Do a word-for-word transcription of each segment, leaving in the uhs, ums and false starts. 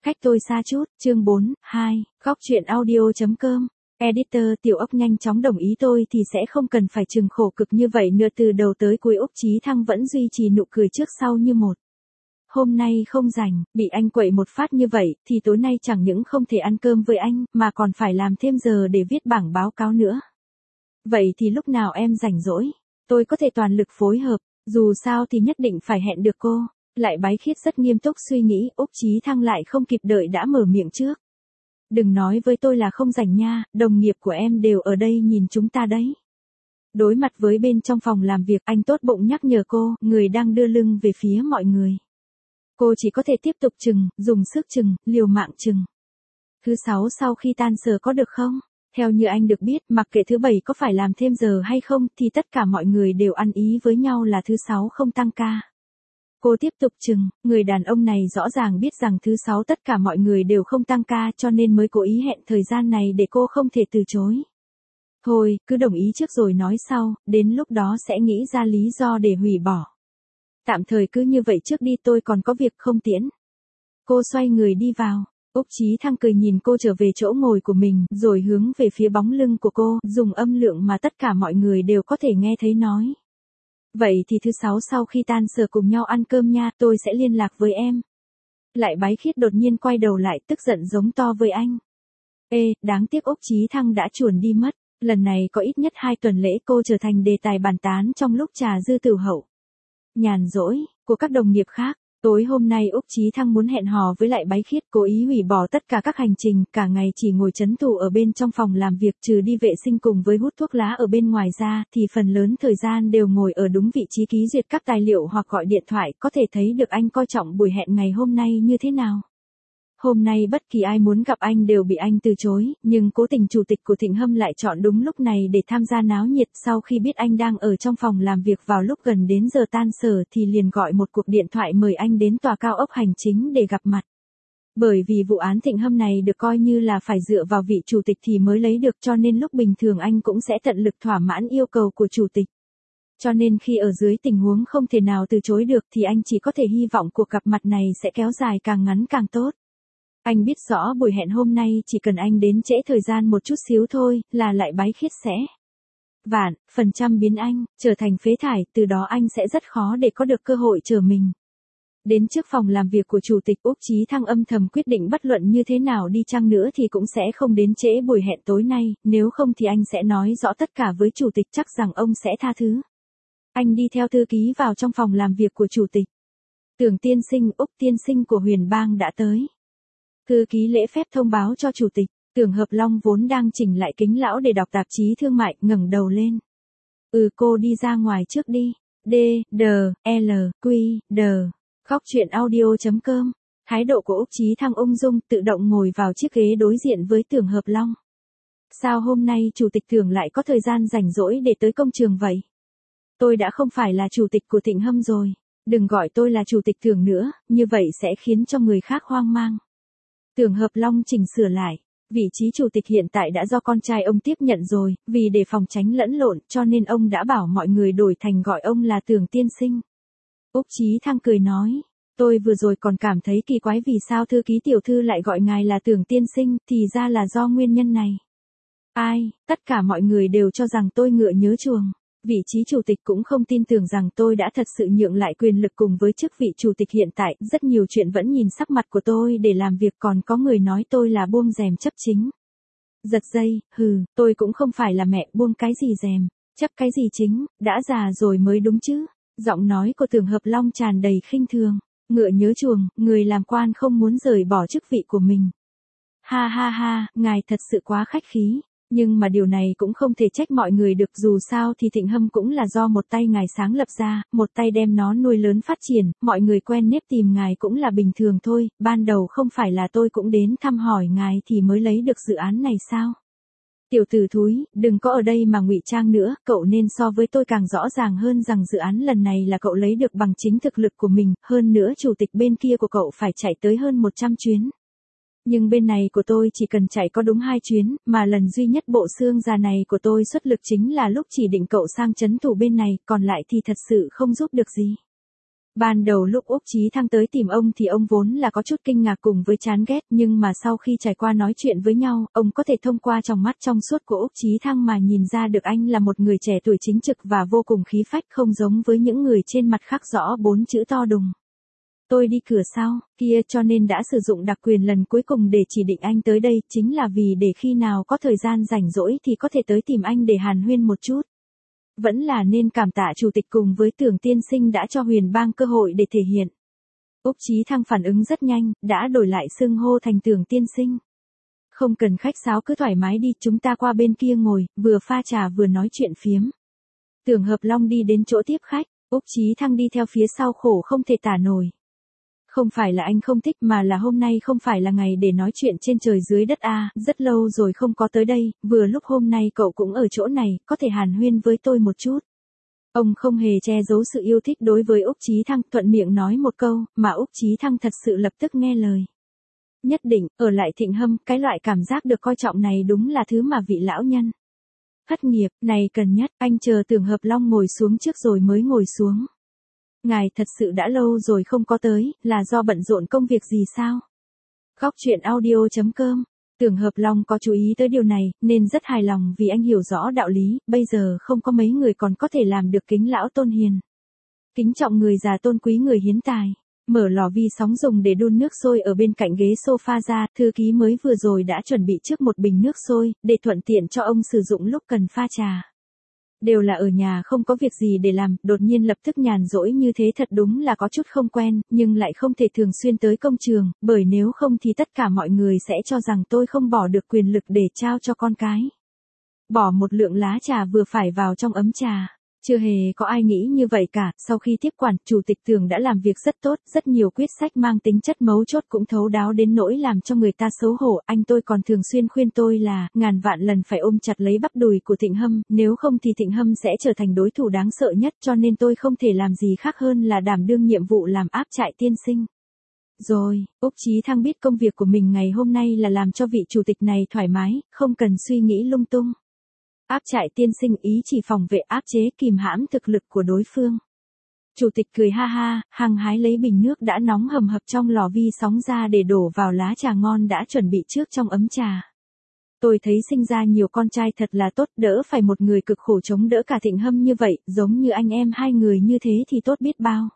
Cách tôi xa chút, chương bốn, hai, góc truyện audio.com. Editor Tiểu Ốc nhanh chóng đồng ý tôi thì sẽ không cần phải chừng khổ cực như vậy nữa. Từ đầu tới cuối Úc Chí Thăng vẫn duy trì nụ cười trước sau như một. Hôm nay không rảnh, bị anh quậy một phát như vậy, thì tối nay chẳng những không thể ăn cơm với anh, mà còn phải làm thêm giờ để viết bảng báo cáo nữa. Vậy thì lúc nào em rảnh rỗi, tôi có thể toàn lực phối hợp, dù sao thì nhất định phải hẹn được cô. Lại Bái Khiết rất nghiêm túc suy nghĩ, Úc Chí Thăng lại không kịp đợi đã mở miệng trước. Đừng nói với tôi là không rảnh nha, đồng nghiệp của em đều ở đây nhìn chúng ta đấy. Đối mặt với bên trong phòng làm việc, anh tốt bụng nhắc nhở cô, người đang đưa lưng về phía mọi người. Cô chỉ có thể tiếp tục chừng, dùng sức chừng, liều mạng chừng. Thứ sáu sau khi tan sở có được không? Theo như anh được biết, mặc kệ thứ bảy có phải làm thêm giờ hay không, thì tất cả mọi người đều ăn ý với nhau là thứ sáu không tăng ca. Cô tiếp tục chừng, người đàn ông này rõ ràng biết rằng thứ sáu tất cả mọi người đều không tăng ca cho nên mới cố ý hẹn thời gian này để cô không thể từ chối. Thôi, cứ đồng ý trước rồi nói sau, đến lúc đó sẽ nghĩ ra lý do để hủy bỏ. Tạm thời cứ như vậy trước đi, tôi còn có việc không tiễn. Cô xoay người đi vào. Úc Chí Thăng cười nhìn cô trở về chỗ ngồi của mình, rồi hướng về phía bóng lưng của cô, dùng âm lượng mà tất cả mọi người đều có thể nghe thấy nói. Vậy thì thứ sáu sau khi tan sở cùng nhau ăn cơm nha, tôi sẽ liên lạc với em. Lại Bái Khiết đột nhiên quay đầu lại, tức giận giống to với anh. Ê, đáng tiếc Úc Chí Thăng đã chuồn đi mất, lần này có ít nhất hai tuần lễ cô trở thành đề tài bàn tán trong lúc trà dư tửu hậu. Nhàn rỗi, của các đồng nghiệp khác. Tối hôm nay Úc Chí Thăng muốn hẹn hò với Lại Bái Khiết, cố ý hủy bỏ tất cả các hành trình, cả ngày chỉ ngồi trấn thủ ở bên trong phòng làm việc, trừ đi vệ sinh cùng với hút thuốc lá ở bên ngoài ra, thì phần lớn thời gian đều ngồi ở đúng vị trí ký duyệt các tài liệu hoặc gọi điện thoại, có thể thấy được anh coi trọng buổi hẹn ngày hôm nay như thế nào. Hôm nay bất kỳ ai muốn gặp anh đều bị anh từ chối, nhưng cố tình chủ tịch của Thịnh Hâm lại chọn đúng lúc này để tham gia náo nhiệt. Sau khi biết anh đang ở trong phòng làm việc vào lúc gần đến giờ tan sở thì liền gọi một cuộc điện thoại mời anh đến tòa cao ốc hành chính để gặp mặt. Bởi vì vụ án Thịnh Hâm này được coi như là phải dựa vào vị chủ tịch thì mới lấy được, cho nên lúc bình thường anh cũng sẽ tận lực thỏa mãn yêu cầu của chủ tịch. Cho nên khi ở dưới tình huống không thể nào từ chối được thì anh chỉ có thể hy vọng cuộc gặp mặt này sẽ kéo dài càng ngắn càng tốt. Anh biết rõ buổi hẹn hôm nay chỉ cần anh đến trễ thời gian một chút xíu thôi, là Lại Bái Khiết sẽ vạn phần trăm biến anh trở thành phế thải, từ đó anh sẽ rất khó để có được cơ hội trở mình. Đến trước phòng làm việc của chủ tịch, Úc Chí Thăng âm thầm quyết định bất luận như thế nào đi chăng nữa thì cũng sẽ không đến trễ buổi hẹn tối nay, nếu không thì anh sẽ nói rõ tất cả với chủ tịch, chắc rằng ông sẽ tha thứ. Anh đi theo thư ký vào trong phòng làm việc của chủ tịch. Tưởng tiên sinh, Úc tiên sinh của Huyền Bang đã tới. Thư ký lễ phép thông báo cho chủ tịch. Tưởng Hợp Long vốn đang chỉnh lại kính lão để đọc tạp chí thương mại, ngẩng đầu lên. Ừ, cô đi ra ngoài trước đi. D, D, L, Q, D. Góc truyện audio.com. Thái độ của Úc Chí Thăng ung dung, tự động ngồi vào chiếc ghế đối diện với Tưởng Hợp Long. Sao hôm nay chủ tịch Tưởng lại có thời gian rảnh rỗi để tới công trường vậy? Tôi đã không phải là chủ tịch của Thịnh Hâm rồi. Đừng gọi tôi là chủ tịch Tưởng nữa, như vậy sẽ khiến cho người khác hoang mang. Tưởng Hợp Long chỉnh sửa lại, vị trí chủ tịch hiện tại đã do con trai ông tiếp nhận rồi, vì để phòng tránh lẫn lộn cho nên ông đã bảo mọi người đổi thành gọi ông là Tưởng tiên sinh. Úc Chí Thăng cười nói, tôi vừa rồi còn cảm thấy kỳ quái vì sao thư ký tiểu thư lại gọi ngài là Tưởng tiên sinh, thì ra là do nguyên nhân này. Ai, tất cả mọi người đều cho rằng tôi ngựa nhớ chuồng. Vị trí chủ tịch cũng không tin tưởng rằng tôi đã thật sự nhượng lại quyền lực cùng với chức vị chủ tịch hiện tại, rất nhiều chuyện vẫn nhìn sắc mặt của tôi để làm việc, còn có người nói tôi là buông rèm chấp chính. Giật dây, hừ, tôi cũng không phải là mẹ buông cái gì rèm, chấp cái gì chính, đã già rồi mới đúng chứ. Giọng nói của Tưởng Hợp Long tràn đầy khinh thường, ngựa nhớ chuồng, người làm quan không muốn rời bỏ chức vị của mình. Ha ha ha, ngài thật sự quá khách khí. Nhưng mà điều này cũng không thể trách mọi người được, dù sao thì Thịnh Hâm cũng là do một tay ngài sáng lập ra, một tay đem nó nuôi lớn phát triển, mọi người quen nếp tìm ngài cũng là bình thường thôi, ban đầu không phải là tôi cũng đến thăm hỏi ngài thì mới lấy được dự án này sao? Tiểu tử thúi, đừng có ở đây mà ngụy trang nữa, cậu nên so với tôi càng rõ ràng hơn rằng dự án lần này là cậu lấy được bằng chính thực lực của mình, hơn nữa chủ tịch bên kia của cậu phải chạy tới hơn một trăm chuyến. Nhưng bên này của tôi chỉ cần chạy có đúng hai chuyến, mà lần duy nhất bộ xương già này của tôi xuất lực chính là lúc chỉ định cậu sang chấn thủ bên này, còn lại thì thật sự không giúp được gì. Ban đầu lúc Úc Chí Thăng tới tìm ông thì ông vốn là có chút kinh ngạc cùng với chán ghét, nhưng mà sau khi trải qua nói chuyện với nhau, ông có thể thông qua trong mắt trong suốt của Úc Chí Thăng mà nhìn ra được anh là một người trẻ tuổi chính trực và vô cùng khí phách, không giống với những người trên mặt khắc rõ bốn chữ to đùng. Tôi đi cửa sau, kia, cho nên đã sử dụng đặc quyền lần cuối cùng để chỉ định anh tới đây, chính là vì để khi nào có thời gian rảnh rỗi thì có thể tới tìm anh để hàn huyên một chút. Vẫn là nên cảm tạ chủ tịch cùng với Tưởng tiên sinh đã cho Huyền Bang cơ hội để thể hiện. Úc Chí Thăng phản ứng rất nhanh, đã đổi lại xưng hô thành Tưởng tiên sinh. Không cần khách sáo, cứ thoải mái đi, chúng ta qua bên kia ngồi, vừa pha trà vừa nói chuyện phiếm. Tưởng Hợp Long đi đến chỗ tiếp khách, Úc Chí Thăng đi theo phía sau khổ không thể tả nổi. Không phải là anh không thích mà là hôm nay không phải là ngày để nói chuyện trên trời dưới đất a, rất lâu rồi không có tới đây, vừa lúc hôm nay cậu cũng ở chỗ này, có thể hàn huyên với tôi một chút. Ông không hề che giấu sự yêu thích đối với Úc Chí Thăng, thuận miệng nói một câu, mà Úc Chí Thăng thật sự lập tức nghe lời. Nhất định, ở lại Thịnh Hâm, cái loại cảm giác được coi trọng này đúng là thứ mà vị lão nhân thất nghiệp này cần nhất. Anh chờ Tưởng Hợp Long ngồi xuống trước rồi mới ngồi xuống. Ngài thật sự đã lâu rồi không có tới, là do bận rộn công việc gì sao? Góc truyện audio chấm com. Tưởng Hợp Long có chú ý tới điều này, nên rất hài lòng vì anh hiểu rõ đạo lý, bây giờ không có mấy người còn có thể làm được kính lão tôn hiền. Kính trọng người già, tôn quý người hiến tài. Mở lò vi sóng dùng để đun nước sôi ở bên cạnh ghế sofa ra, thư ký mới vừa rồi đã chuẩn bị trước một bình nước sôi, để thuận tiện cho ông sử dụng lúc cần pha trà. Đều là ở nhà không có việc gì để làm, đột nhiên lập tức nhàn rỗi như thế thật đúng là có chút không quen, nhưng lại không thể thường xuyên tới công trường, bởi nếu không thì tất cả mọi người sẽ cho rằng tôi không bỏ được quyền lực để trao cho con cái. Bỏ một lượng lá trà vừa phải vào trong ấm trà. Chưa hề có ai nghĩ như vậy cả, sau khi tiếp quản, Chủ tịch Tưởng đã làm việc rất tốt, rất nhiều quyết sách mang tính chất mấu chốt cũng thấu đáo đến nỗi làm cho người ta xấu hổ. Anh tôi còn thường xuyên khuyên tôi là, ngàn vạn lần phải ôm chặt lấy bắp đùi của Thịnh Hâm, nếu không thì Thịnh Hâm sẽ trở thành đối thủ đáng sợ nhất, cho nên tôi không thể làm gì khác hơn là đảm đương nhiệm vụ làm áp trại tiên sinh. Rồi, Úc Chí Thăng biết công việc của mình ngày hôm nay là làm cho vị chủ tịch này thoải mái, không cần suy nghĩ lung tung. Áp trại tiên sinh ý chỉ phòng vệ, áp chế, kìm hãm thực lực của đối phương. Chủ tịch cười ha ha, hăng hái lấy bình nước đã nóng hầm hập trong lò vi sóng ra để đổ vào lá trà ngon đã chuẩn bị trước trong ấm trà. Tôi thấy sinh ra nhiều con trai thật là tốt, đỡ phải một người cực khổ chống đỡ cả Thịnh Hâm như vậy, giống như anh em hai người như thế thì tốt biết bao.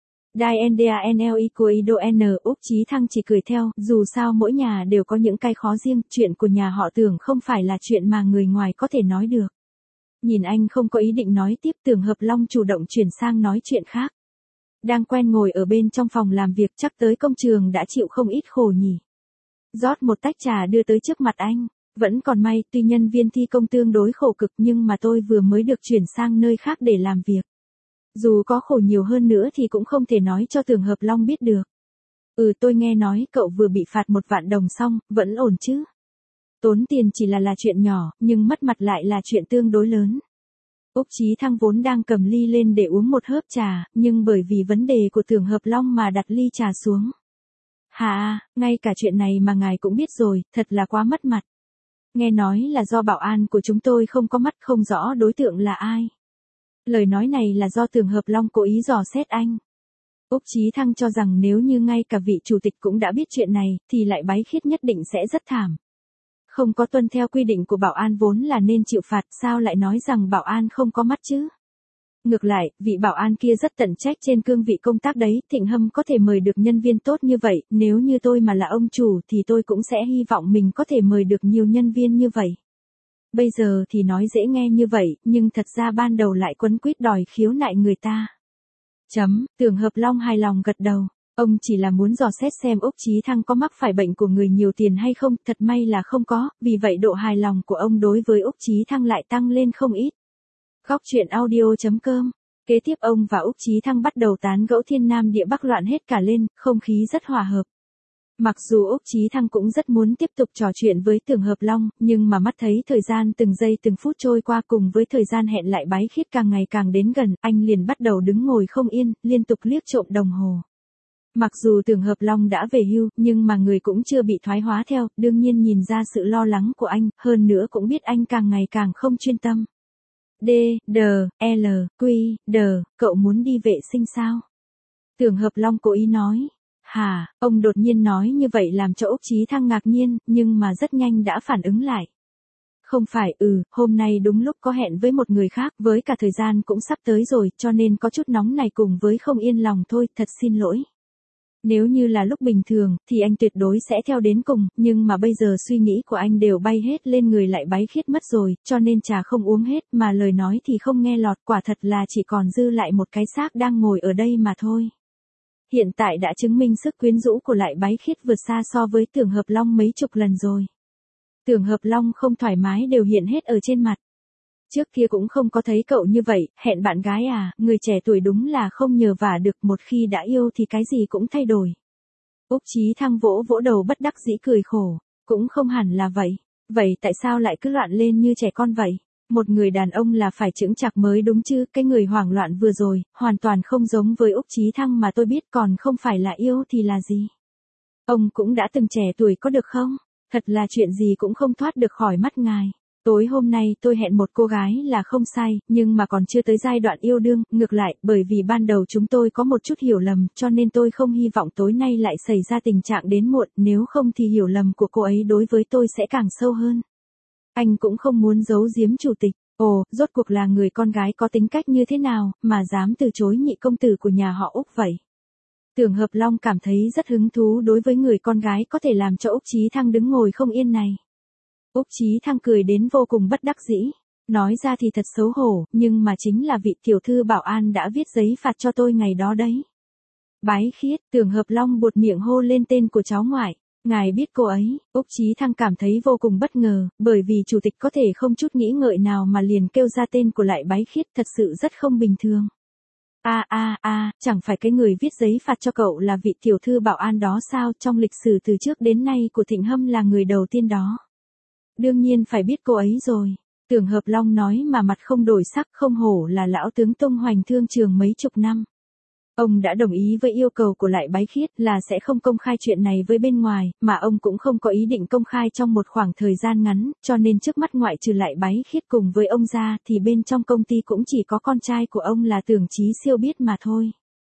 Diandanleicoidon, Úc Chí Thăng chỉ cười theo, dù sao mỗi nhà đều có những cái khó riêng, chuyện của nhà họ Tưởng không phải là chuyện mà người ngoài có thể nói được. Nhìn anh không có ý định nói tiếp, Tưởng Hợp Long chủ động chuyển sang nói chuyện khác. Đang quen ngồi ở bên trong phòng làm việc, chắc tới công trường đã chịu không ít khổ nhỉ. Rót một tách trà đưa tới trước mặt anh, vẫn còn may, tuy nhân viên thi công tương đối khổ cực nhưng mà tôi vừa mới được chuyển sang nơi khác để làm việc. Dù có khổ nhiều hơn nữa thì cũng không thể nói cho Tưởng Hợp Long biết được. Ừ, tôi nghe nói cậu vừa bị phạt một vạn đồng xong, vẫn ổn chứ? Tốn tiền chỉ là là chuyện nhỏ, nhưng mất mặt lại là chuyện tương đối lớn. Úc Chí Thăng vốn đang cầm ly lên để uống một hớp trà, nhưng bởi vì vấn đề của Tưởng Hợp Long mà đặt ly trà xuống. Hà, ngay cả chuyện này mà ngài cũng biết rồi, thật là quá mất mặt. Nghe nói là do bảo an của chúng tôi không có mắt, không rõ đối tượng là ai. Lời nói này là do Tưởng Hợp Long cố ý dò xét anh. Úc Chí Thăng cho rằng nếu như ngay cả vị chủ tịch cũng đã biết chuyện này, thì lại bái khiết nhất định sẽ rất thảm. Không có tuân theo quy định của bảo an vốn là nên chịu phạt, sao lại nói rằng bảo an không có mắt chứ? Ngược lại, vị bảo an kia rất tận trách trên cương vị công tác đấy, Thịnh Hâm có thể mời được nhân viên tốt như vậy, nếu như tôi mà là ông chủ thì tôi cũng sẽ hy vọng mình có thể mời được nhiều nhân viên như vậy. Bây giờ thì nói dễ nghe như vậy, nhưng thật ra ban đầu lại quấn quýt đòi khiếu nại người ta. Chấm, Tưởng Hợp Long hài lòng gật đầu. Ông chỉ là muốn dò xét xem Úc Chí Thăng có mắc phải bệnh của người nhiều tiền hay không, thật may là không có, vì vậy độ hài lòng của ông đối với Úc Chí Thăng lại tăng lên không ít. Góc truyện audio chấm com. Kế tiếp ông và Úc Chí Thăng bắt đầu tán gẫu thiên nam địa bắc loạn hết cả lên, không khí rất hòa hợp. Mặc dù Úc Chí Thăng cũng rất muốn tiếp tục trò chuyện với Tưởng Hợp Long, nhưng mà mắt thấy thời gian từng giây từng phút trôi qua cùng với thời gian hẹn lại bái khiết càng ngày càng đến gần, anh liền bắt đầu đứng ngồi không yên, liên tục liếc trộm đồng hồ. Mặc dù Tưởng Hợp Long đã về hưu, nhưng mà người cũng chưa bị thoái hóa theo, đương nhiên nhìn ra sự lo lắng của anh, hơn nữa cũng biết anh càng ngày càng không chuyên tâm. D, D, L, Q, D, cậu muốn đi vệ sinh sao? Tưởng Hợp Long cố ý nói. Hà, ông đột nhiên nói như vậy làm cho Úc Chí Thăng ngạc nhiên, nhưng mà rất nhanh đã phản ứng lại. Không phải, ừ, hôm nay đúng lúc có hẹn với một người khác, với cả thời gian cũng sắp tới rồi, cho nên có chút nóng này cùng với không yên lòng thôi, thật xin lỗi. Nếu như là lúc bình thường, thì anh tuyệt đối sẽ theo đến cùng, nhưng mà bây giờ suy nghĩ của anh đều bay hết lên người Lại Bái Khiết mất rồi, cho nên trà không uống hết, mà lời nói thì không nghe lọt, quả thật là chỉ còn dư lại một cái xác đang ngồi ở đây mà thôi. Hiện tại đã chứng minh sức quyến rũ của Lại Bái Khiết vượt xa so với Tưởng Hợp Long mấy chục lần rồi. Tưởng Hợp Long không thoải mái đều hiện hết ở trên mặt. Trước kia cũng không có thấy cậu như vậy, hẹn bạn gái à, người trẻ tuổi đúng là không nhờ vả được, một khi đã yêu thì cái gì cũng thay đổi. Úc Chí Thăng vỗ vỗ đầu bất đắc dĩ cười khổ, cũng không hẳn là vậy. Vậy tại sao lại cứ loạn lên như trẻ con vậy? Một người đàn ông là phải chững chạc mới đúng chứ, cái người hoảng loạn vừa rồi, hoàn toàn không giống với Úc Chí Thăng mà tôi biết, còn không phải là yêu thì là gì? Ông cũng đã từng trẻ tuổi có được không? Thật là chuyện gì cũng không thoát được khỏi mắt ngài. Tối hôm nay tôi hẹn một cô gái là không sai, nhưng mà còn chưa tới giai đoạn yêu đương, ngược lại, bởi vì ban đầu chúng tôi có một chút hiểu lầm, cho nên tôi không hy vọng tối nay lại xảy ra tình trạng đến muộn, nếu không thì hiểu lầm của cô ấy đối với tôi sẽ càng sâu hơn. Anh cũng không muốn giấu giếm chủ tịch. Ồ, rốt cuộc là người con gái có tính cách như thế nào, mà dám từ chối nhị công tử của nhà họ Úc vậy? Tưởng Hợp Long cảm thấy rất hứng thú đối với người con gái có thể làm cho Úc Chí Thăng đứng ngồi không yên này. Úc Chí Thăng cười đến vô cùng bất đắc dĩ. Nói ra thì thật xấu hổ, nhưng mà chính là vị tiểu thư bảo an đã viết giấy phạt cho tôi ngày đó đấy. Bái Khiết, Tưởng Hợp Long buột miệng hô lên tên của cháu ngoại. Ngài biết cô ấy, Úc Chí Thăng cảm thấy vô cùng bất ngờ, bởi vì chủ tịch có thể không chút nghĩ ngợi nào mà liền kêu ra tên của Lại Bái Khiết, thật sự rất không bình thường. A a a, chẳng phải cái người viết giấy phạt cho cậu là vị tiểu thư bảo an đó sao? Trong lịch sử từ trước đến nay của Thịnh Hâm là người đầu tiên đó. Đương nhiên phải biết cô ấy rồi. Tưởng Hợp Long nói mà mặt không đổi sắc, không hổ là lão tướng tung hoành thương trường mấy chục năm. Ông đã đồng ý với yêu cầu của Lại Bái Khiết là sẽ không công khai chuyện này với bên ngoài, mà ông cũng không có ý định công khai trong một khoảng thời gian ngắn, cho nên trước mắt ngoại trừ Lại Bái Khiết cùng với ông ra thì bên trong công ty cũng chỉ có con trai của ông là Tưởng Chí Siêu biết mà thôi.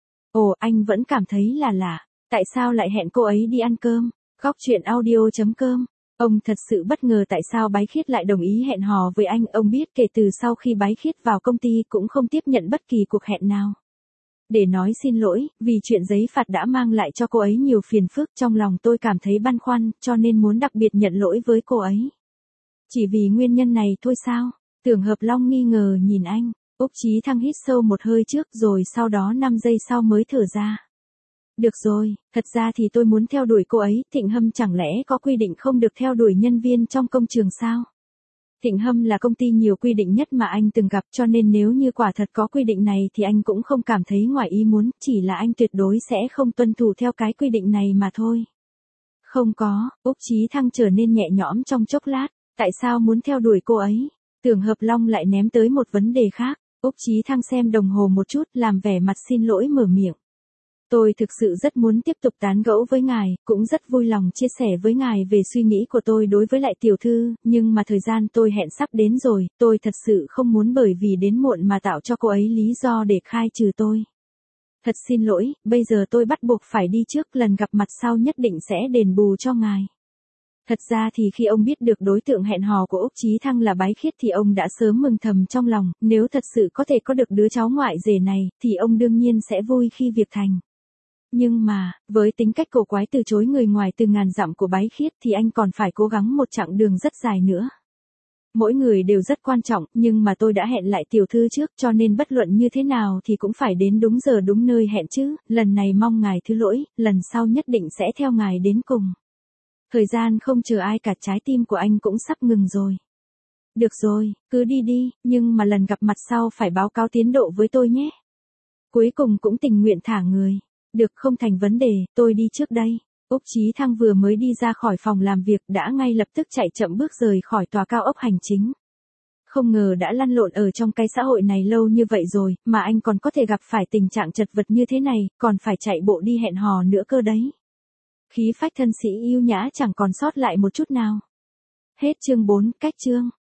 Ồ, anh vẫn cảm thấy là lạ, tại sao lại hẹn cô ấy đi ăn cơm? Góc truyện audio chấm com. Ông thật sự bất ngờ tại sao Bái Khiết lại đồng ý hẹn hò với anh, ông biết kể từ sau khi Bái Khiết vào công ty cũng không tiếp nhận bất kỳ cuộc hẹn nào. Để nói xin lỗi, vì chuyện giấy phạt đã mang lại cho cô ấy nhiều phiền phức, trong lòng tôi cảm thấy băn khoăn, cho nên muốn đặc biệt nhận lỗi với cô ấy. Chỉ vì nguyên nhân này thôi sao? Tưởng Hợp Long nghi ngờ nhìn anh, Úc Chí Thăng hít sâu một hơi trước rồi sau đó năm giây sau mới thở ra. Được rồi, thật ra thì tôi muốn theo đuổi cô ấy, Thịnh Hâm chẳng lẽ có quy định không được theo đuổi nhân viên trong công trường sao? Thịnh Hâm là công ty nhiều quy định nhất mà anh từng gặp, cho nên nếu như quả thật có quy định này thì anh cũng không cảm thấy ngoài ý muốn, chỉ là anh tuyệt đối sẽ không tuân thủ theo cái quy định này mà thôi. Không có, Úc Chí Thăng trở nên nhẹ nhõm trong chốc lát, tại sao muốn theo đuổi cô ấy? Tưởng Hợp Long lại ném tới một vấn đề khác, Úc Chí Thăng xem đồng hồ một chút, làm vẻ mặt xin lỗi mở miệng. Tôi thực sự rất muốn tiếp tục tán gẫu với ngài, cũng rất vui lòng chia sẻ với ngài về suy nghĩ của tôi đối với Lại tiểu thư, nhưng mà thời gian tôi hẹn sắp đến rồi, tôi thật sự không muốn bởi vì đến muộn mà tạo cho cô ấy lý do để khai trừ tôi. Thật xin lỗi, bây giờ tôi bắt buộc phải đi trước, lần gặp mặt sau nhất định sẽ đền bù cho ngài. Thật ra thì khi ông biết được đối tượng hẹn hò của Úc Chí Thăng là Bái Khiết thì ông đã sớm mừng thầm trong lòng, nếu thật sự có thể có được đứa cháu ngoại rể này, thì ông đương nhiên sẽ vui khi việc thành. Nhưng mà, với tính cách cổ quái từ chối người ngoài từ ngàn dặm của Bái Khiết thì anh còn phải cố gắng một chặng đường rất dài nữa. Mỗi người đều rất quan trọng, nhưng mà tôi đã hẹn Lại tiểu thư trước, cho nên bất luận như thế nào thì cũng phải đến đúng giờ đúng nơi hẹn chứ, lần này mong ngài thứ lỗi, lần sau nhất định sẽ theo ngài đến cùng. Thời gian không chờ ai cả, trái tim của anh cũng sắp ngừng rồi. Được rồi, cứ đi đi, nhưng mà lần gặp mặt sau phải báo cáo tiến độ với tôi nhé. Cuối cùng cũng tình nguyện thả người. Được, không thành vấn đề, tôi đi trước đây. Úc Chí Thăng vừa mới đi ra khỏi phòng làm việc đã ngay lập tức chạy chậm bước rời khỏi tòa cao ốc hành chính. Không ngờ đã lăn lộn ở trong cái xã hội này lâu như vậy rồi, mà anh còn có thể gặp phải tình trạng chật vật như thế này, còn phải chạy bộ đi hẹn hò nữa cơ đấy. Khí phách thân sĩ yêu nhã chẳng còn sót lại một chút nào. Hết chương bốn, cách chương.